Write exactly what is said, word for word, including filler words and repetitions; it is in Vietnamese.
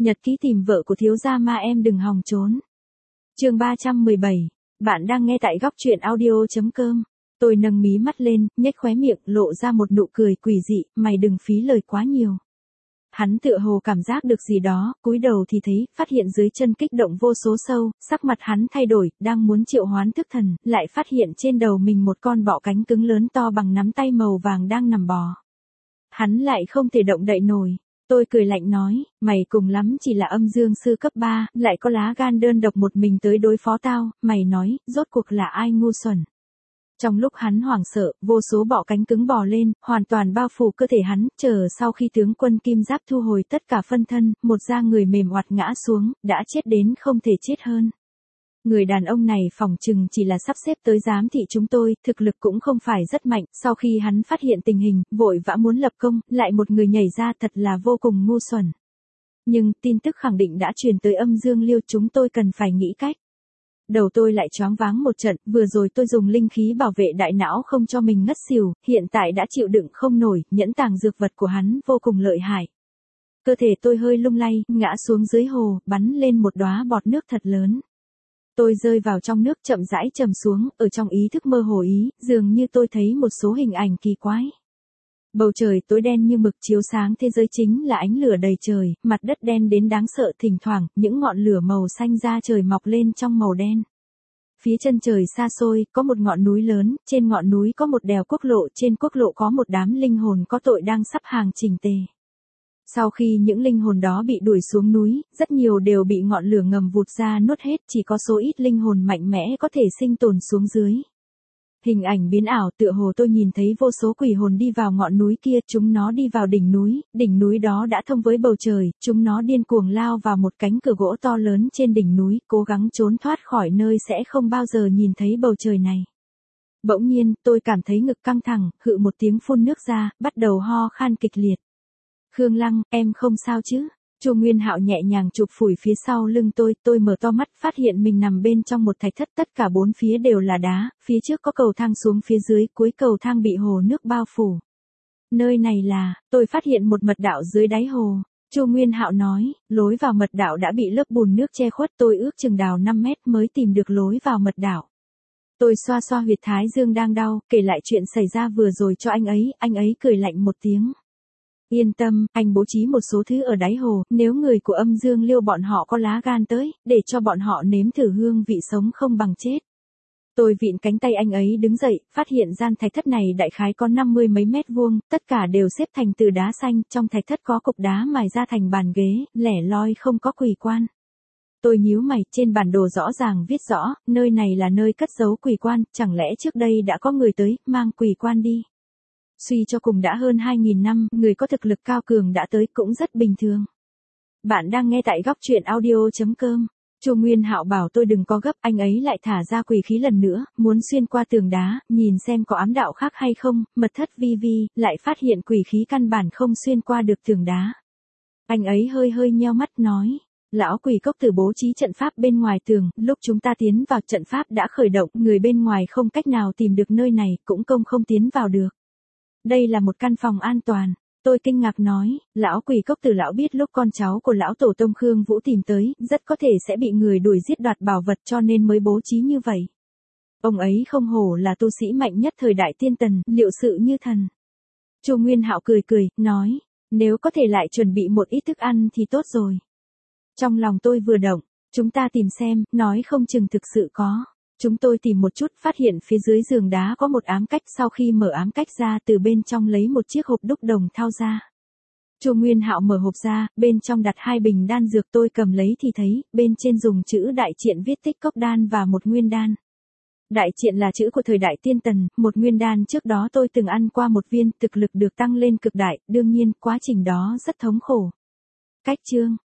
Nhật ký tìm vợ của thiếu gia ma em đừng hòng trốn. Chương ba trăm mười bảy. Bạn đang nghe tại góc truyện audio.com. Tôi nâng mí mắt lên, nhếch khóe miệng, lộ ra một nụ cười quỷ dị, mày đừng phí lời quá nhiều. Hắn tựa hồ cảm giác được gì đó, cúi đầu thì thấy, phát hiện dưới chân kích động vô số sâu, sắc mặt hắn thay đổi, đang muốn triệu hoán thức thần, lại phát hiện trên đầu mình một con bọ cánh cứng lớn to bằng nắm tay màu vàng đang nằm bò. Hắn lại không thể động đậy nổi. Tôi cười lạnh nói, mày cùng lắm chỉ là âm dương sư cấp ba, lại có lá gan đơn độc một mình tới đối phó tao, mày nói, rốt cuộc là ai ngu xuẩn. Trong lúc hắn hoảng sợ, vô số bọ cánh cứng bò lên, hoàn toàn bao phủ cơ thể hắn, chờ sau khi tướng quân kim giáp thu hồi tất cả phân thân, một da người mềm oặt ngã xuống, đã chết đến không thể chết hơn. Người đàn ông này phỏng chừng chỉ là sắp xếp tới giám thị chúng tôi, thực lực cũng không phải rất mạnh, sau khi hắn phát hiện tình hình, vội vã muốn lập công, lại một người nhảy ra thật là vô cùng ngu xuẩn. Nhưng, tin tức khẳng định đã truyền tới âm dương liêu, chúng tôi cần phải nghĩ cách. Đầu tôi lại choáng váng một trận, vừa rồi tôi dùng linh khí bảo vệ đại não không cho mình ngất xỉu, hiện tại đã chịu đựng không nổi, nhẫn tàng dược vật của hắn vô cùng lợi hại. Cơ thể tôi hơi lung lay, ngã xuống dưới hồ, bắn lên một đóa bọt nước thật lớn. Tôi rơi vào trong nước chậm rãi trầm xuống, ở trong ý thức mơ hồ ý, dường như tôi thấy một số hình ảnh kỳ quái. Bầu trời tối đen như mực chiếu sáng thế giới chính là ánh lửa đầy trời, mặt đất đen đến đáng sợ, thỉnh thoảng, những ngọn lửa màu xanh da trời mọc lên trong màu đen. Phía chân trời xa xôi, có một ngọn núi lớn, trên ngọn núi có một đèo quốc lộ, trên quốc lộ có một đám linh hồn có tội đang sắp hàng chỉnh tề. Sau khi những linh hồn đó bị đuổi xuống núi, rất nhiều đều bị ngọn lửa ngầm vụt ra nuốt hết, chỉ có số ít linh hồn mạnh mẽ có thể sinh tồn xuống dưới. Hình ảnh biến ảo, tựa hồ tôi nhìn thấy vô số quỷ hồn đi vào ngọn núi kia, chúng nó đi vào đỉnh núi, đỉnh núi đó đã thông với bầu trời, chúng nó điên cuồng lao vào một cánh cửa gỗ to lớn trên đỉnh núi, cố gắng trốn thoát khỏi nơi sẽ không bao giờ nhìn thấy bầu trời này. Bỗng nhiên, tôi cảm thấy ngực căng thẳng, hự một tiếng phun nước ra, bắt đầu ho khan kịch liệt. Khương Lăng, em không sao chứ? Chu Nguyên Hạo nhẹ nhàng chụp phủi phía sau lưng tôi, tôi mở to mắt, phát hiện mình nằm bên trong một thạch thất, tất cả bốn phía đều là đá, phía trước có cầu thang xuống phía dưới, cuối cầu thang bị hồ nước bao phủ. Nơi này là, tôi phát hiện một mật đạo dưới đáy hồ. Chu Nguyên Hạo nói, lối vào mật đạo đã bị lớp bùn nước che khuất, tôi ước chừng đào năm mét mới tìm được lối vào mật đạo. Tôi xoa xoa huyệt thái dương đang đau, kể lại chuyện xảy ra vừa rồi cho anh ấy, anh ấy cười lạnh một tiếng. Yên tâm, anh bố trí một số thứ ở đáy hồ, nếu người của âm dương liêu bọn họ có lá gan tới, để cho bọn họ nếm thử hương vị sống không bằng chết. Tôi vịn cánh tay anh ấy đứng dậy, phát hiện gian thạch thất này đại khái có năm mươi mấy mét vuông, tất cả đều xếp thành từ đá xanh, trong thạch thất có cục đá mài ra thành bàn ghế, lẻ loi không có quỷ quan. Tôi nhíu mày, trên bản đồ rõ ràng viết rõ, nơi này là nơi cất giấu quỷ quan, chẳng lẽ trước đây đã có người tới, mang quỷ quan đi. Suy cho cùng đã hơn hai nghìn năm, người có thực lực cao cường đã tới cũng rất bình thường. Bạn đang nghe tại góc truyện audio.com. Chu Nguyên Hạo bảo tôi đừng có gấp, anh ấy lại thả ra quỷ khí lần nữa, muốn xuyên qua tường đá, nhìn xem có ám đạo khác hay không, mật thất vi vi, lại phát hiện quỷ khí căn bản không xuyên qua được tường đá. Anh ấy hơi hơi nheo mắt nói, lão quỷ cốc tử bố trí trận pháp bên ngoài tường, lúc chúng ta tiến vào trận pháp đã khởi động, người bên ngoài không cách nào tìm được nơi này, cũng công không tiến vào được. Đây là một căn phòng an toàn. Tôi kinh ngạc nói, lão quỷ cốc tử lão biết lúc con cháu của lão tổ tông Khương Vũ tìm tới, rất có thể sẽ bị người đuổi giết đoạt bảo vật cho nên mới bố trí như vậy. Ông ấy không hổ là tu sĩ mạnh nhất thời đại tiên tần, liệu sự như thần. Chu Nguyên Hạo cười cười, nói, nếu có thể lại chuẩn bị một ít thức ăn thì tốt rồi. Trong lòng tôi vừa động, chúng ta tìm xem, nói không chừng thực sự có. Chúng tôi tìm một chút, phát hiện phía dưới giường đá có một ám cách, sau khi mở ám cách ra, từ bên trong lấy một chiếc hộp đúc đồng thau ra. Chu Nguyên Hạo mở hộp ra, bên trong đặt hai bình đan dược, tôi cầm lấy thì thấy, bên trên dùng chữ đại triện viết tích cốc đan và một nguyên đan. Đại triện là chữ của thời đại tiên tần, một nguyên đan trước đó tôi từng ăn qua một viên, thực lực được tăng lên cực đại, đương nhiên, quá trình đó rất thống khổ. Cách chương,